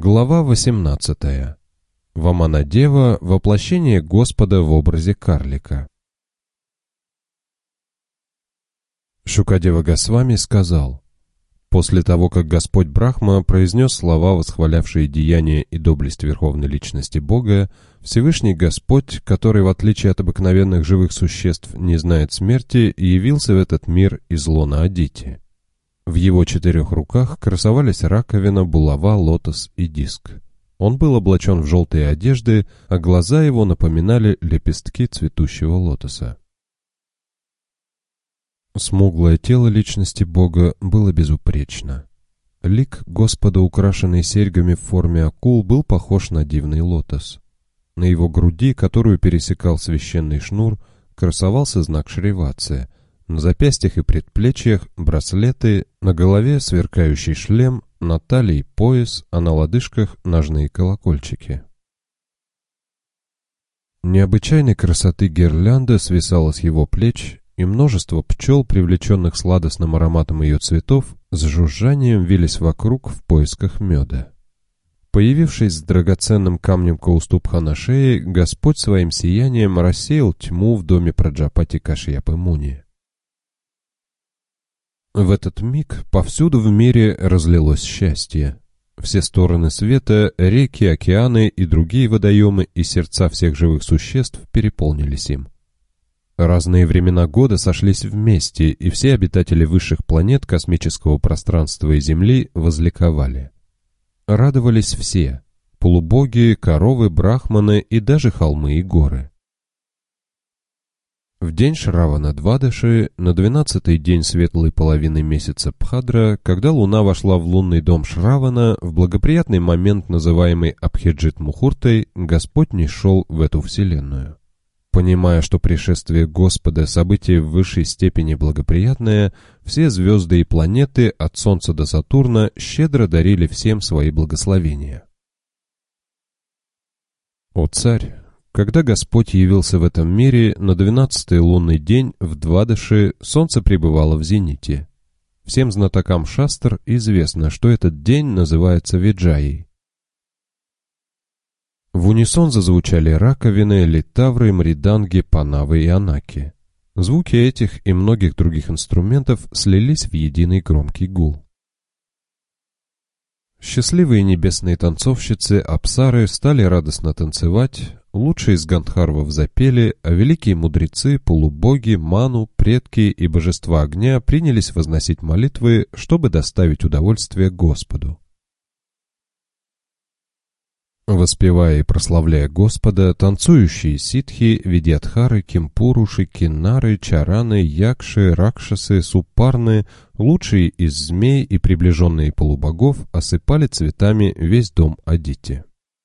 Глава 18. Ваманадева – воплощение Господа в образе карлика. Шукадева Госвами сказал: после того, как Господь Брахма произнес слова, восхвалявшие деяния и доблесть Верховной Личности Бога, Всевышний Господь, который, в отличие от обыкновенных живых существ, не знает смерти, явился в этот мир из лона Адити. В его 4 руках красовались раковина, булава, лотос и диск. Он был облачен в желтые одежды, а глаза его напоминали лепестки цветущего лотоса. Смуглое тело личности Бога было безупречно. Лик Господа, украшенный серьгами в форме акул, был похож на дивный лотос. На его груди, которую пересекал священный шнур, красовался знак Шриватсы. На запястьях и предплечьях браслеты, на голове сверкающий шлем, на талии пояс, а на лодыжках ножные колокольчики. Необычайной красоты гирлянда свисала с его плеч, и множество пчел, привлеченных сладостным ароматом ее цветов, с жужжанием вились вокруг в поисках меда. Появившись с драгоценным камнем Каустубха на шее, Господь своим сиянием рассеял тьму в доме Праджапати Кашьяпы Муни. В этот миг повсюду в мире разлилось счастье. Все стороны света, реки, океаны и другие водоемы и сердца всех живых существ переполнились им. Разные времена года сошлись вместе, и все обитатели высших планет космического пространства и Земли возликовали. Радовались все – полубоги, коровы, брахманы и даже холмы и горы. В день Шравана Двадаши, на 12-й день светлой половины месяца Бхадра, когда луна вошла в лунный дом Шравана, в благоприятный момент, называемый Абхиджит Мухуртой, Господь нишел в эту вселенную. Понимая, что пришествие Господа – событие в высшей степени благоприятное, все звезды и планеты, от Солнца до Сатурна, щедро дарили всем свои благословения. О царь! Когда Господь явился в этом мире, на 12-й лунный день в Двадаши солнце пребывало в зените. Всем знатокам шастр известно, что этот день называется Виджаей. В унисон зазвучали раковины, литавры, мриданги, панавы и анаки. Звуки этих и многих других инструментов слились в единый громкий гул. Счастливые небесные танцовщицы Апсары стали радостно танцевать, лучшие из гандхарвов запели, а великие мудрецы, полубоги, ману, предки и божества огня принялись возносить молитвы, чтобы доставить удовольствие Господу. Воспевая и прославляя Господа, танцующие ситхи, видьядхары, кимпуруши, киннары, чараны, якши, ракшасы, суппарны, лучшие из змей и приближенные полубогов осыпали цветами весь дом Адити.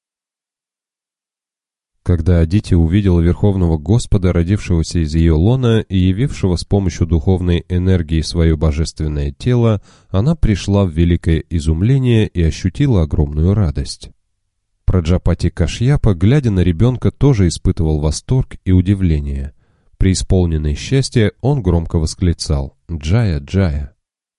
Когда Адити увидела Верховного Господа, родившегося из ее лона и явившего с помощью духовной энергии свое божественное тело, она пришла в великое изумление и ощутила огромную радость. Праджапати Кашьяпа, глядя на ребенка, тоже испытывал восторг и удивление. Преисполненный счастья, он громко восклицал: «Джая, Джая!».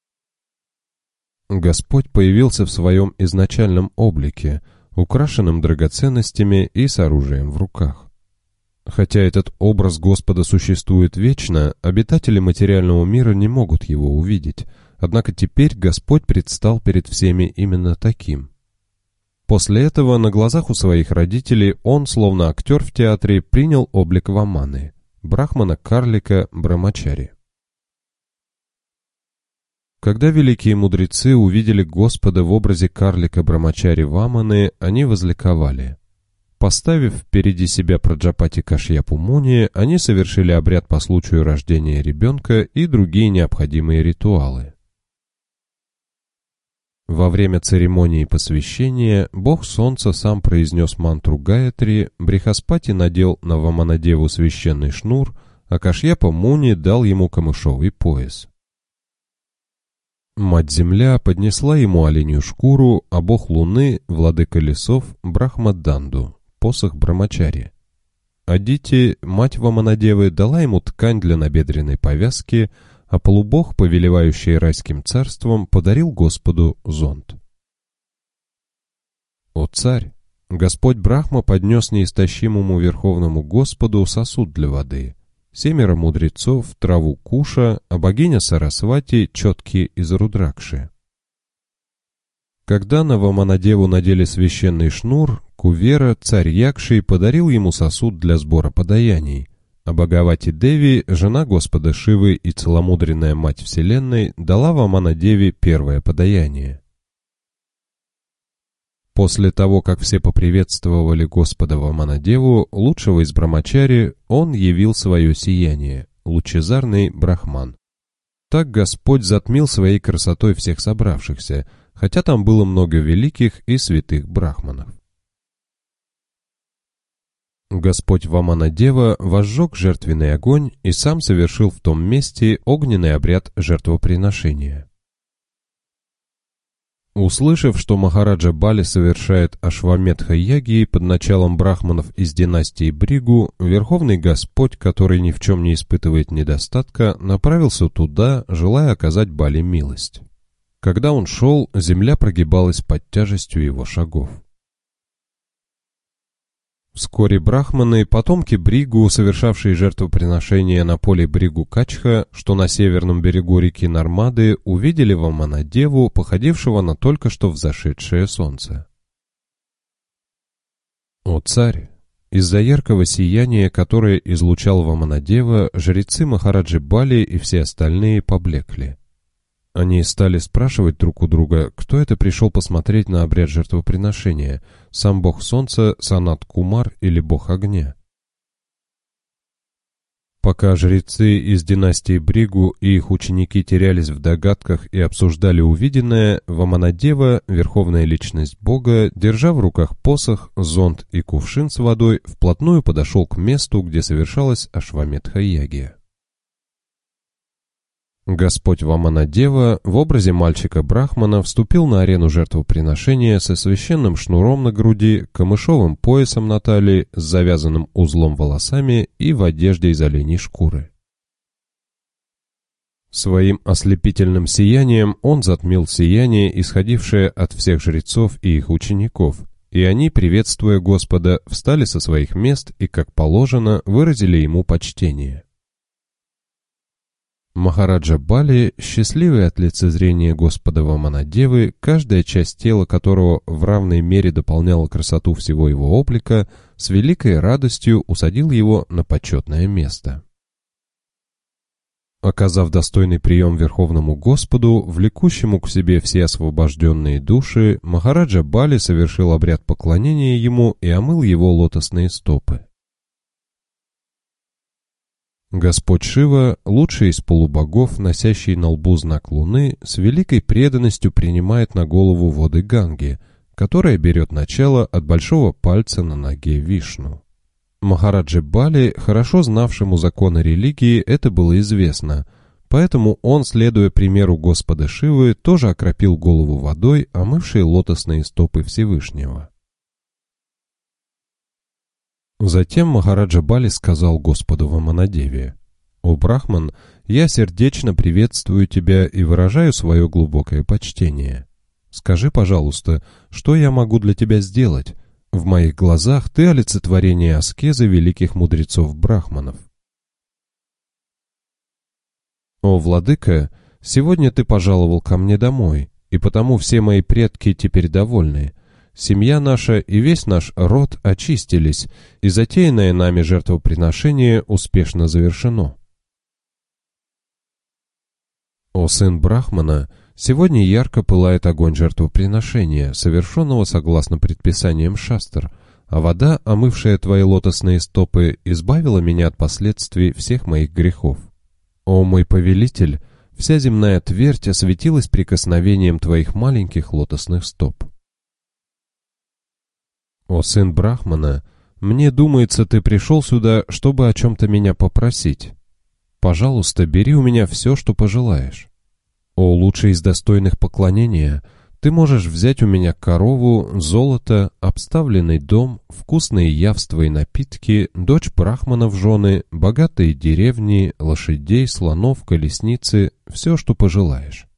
Господь появился в своем изначальном облике, украшенным драгоценностями и с оружием в руках. Хотя этот образ Господа существует вечно, обитатели материального мира не могут его увидеть, однако теперь Господь предстал перед всеми именно таким. После этого на глазах у своих родителей он, словно актер в театре, принял облик Ваманы, брахмана-карлика Брамачари. Когда великие мудрецы увидели Господа в образе карлика Брамачари Ваманы, они возликовали. Поставив впереди себя Праджапати Кашьяпу Муни, они совершили обряд по случаю рождения ребенка и другие необходимые ритуалы. Во время церемонии посвящения бог солнца сам произнес мантру Гаятри, Брихаспати надел на Ваманадеву священный шнур, а Кашьяпа Муни дал ему камышовый пояс. Мать-Земля поднесла ему оленью шкуру, а бог Луны, владыка лесов, Брахмаданду, посох Брамачари. Адити, мать Ваманадевы, дала ему ткань для набедренной повязки, а полубог, повелевающий райским царством, подарил Господу зонт. «О царь! Господь Брахма поднес неистощимому Верховному Господу сосуд для воды, 7 мудрецов, траву Куша, а богиня Сарасвати — четки из Рудракши». Когда на Ваманадеву надели священный шнур, Кувера, царь Якши, подарил ему сосуд для сбора подаяний, а Бхагавати Деви, жена Господа Шивы и целомудренная мать Вселенной, дала Ваманадеве первое подаяние. После того, как все поприветствовали Господа Ваманадеву, лучшего из брамачари, он явил свое сияние, лучезарный Брахман. Так Господь затмил своей красотой всех собравшихся, хотя там было много великих и святых брахманов. Господь Ваманадева возжег жертвенный огонь и сам совершил в том месте огненный обряд жертвоприношения. Услышав, что Махараджа Бали совершает Ашваметха-яги под началом брахманов из династии Бригу, Верховный Господь, который ни в чем не испытывает недостатка, направился туда, желая оказать Бали милость. Когда он шел, земля прогибалась под тяжестью его шагов. Вскоре брахманы, потомки Бригу, совершавшие жертвоприношения на поле Бригу-Качха, что на северном берегу реки Нармады, увидели Ваманадеву, походившего на только что взошедшее солнце. «О царь! Из-за яркого сияния, которое излучал Ваманадева, жрецы Махараджи Бали и все остальные поблекли. Они стали спрашивать друг у друга, кто это пришел посмотреть на обряд жертвоприношения, сам бог солнца, Санат-Кумар или бог огня. Пока жрецы из династии Бригу и их ученики терялись в догадках и обсуждали увиденное, Ваманадева, верховная личность бога, держа в руках посох, зонт и кувшин с водой, вплотную подошел к месту, где совершалась Ашваметха-яги. Господь Ваманадева в образе мальчика-брахмана вступил на арену жертвоприношения со священным шнуром на груди, камышовым поясом на талии, с завязанным узлом волосами и в одежде из оленей шкуры. Своим ослепительным сиянием он затмил сияние, исходившее от всех жрецов и их учеников, и они, приветствуя Господа, встали со своих мест и, как положено, выразили ему почтение. Махараджа Бали, счастливый от лицезрения Господа Ваманадевы, каждая часть тела которого в равной мере дополняла красоту всего его облика, с великой радостью усадил его на почетное место. Оказав достойный прием Верховному Господу, влекущему к себе все освобожденные души, Махараджа Бали совершил обряд поклонения ему и омыл его лотосные стопы. Господь Шива, лучший из полубогов, носящий на лбу знак луны, с великой преданностью принимает на голову воды Ганги, которая берет начало от большого пальца на ноге Вишну. Махараджи Бали, хорошо знавшему законы религии, это было известно, поэтому он, следуя примеру Господа Шивы, тоже окропил голову водой, омывшей лотосные стопы Всевышнего. Затем Махараджа Бали сказал Господу Ваманадеве: «О Брахман, я сердечно приветствую тебя и выражаю свое глубокое почтение. Скажи, пожалуйста, что я могу для тебя сделать? В моих глазах ты олицетворение аскезы великих мудрецов-брахманов». «О владыка, сегодня ты пожаловал ко мне домой, и потому все мои предки теперь довольны. Семья наша и весь наш род очистились, и затеянное нами жертвоприношение успешно завершено. О сын Брахмана, сегодня ярко пылает огонь жертвоприношения, совершенного согласно предписаниям шастр, а вода, омывшая твои лотосные стопы, избавила меня от последствий всех моих грехов. О мой повелитель, вся земная твердь осветилась прикосновением твоих маленьких лотосных стоп. О сын Брахмана, мне думается, ты пришел сюда, чтобы о чем-то меня попросить. Пожалуйста, бери у меня все, что пожелаешь. О лучший из достойных поклонения, ты можешь взять у меня корову, золото, обставленный дом, вкусные явства и напитки, дочь Брахмана в жены, богатые деревни, лошадей, слонов, колесницы, все, что пожелаешь.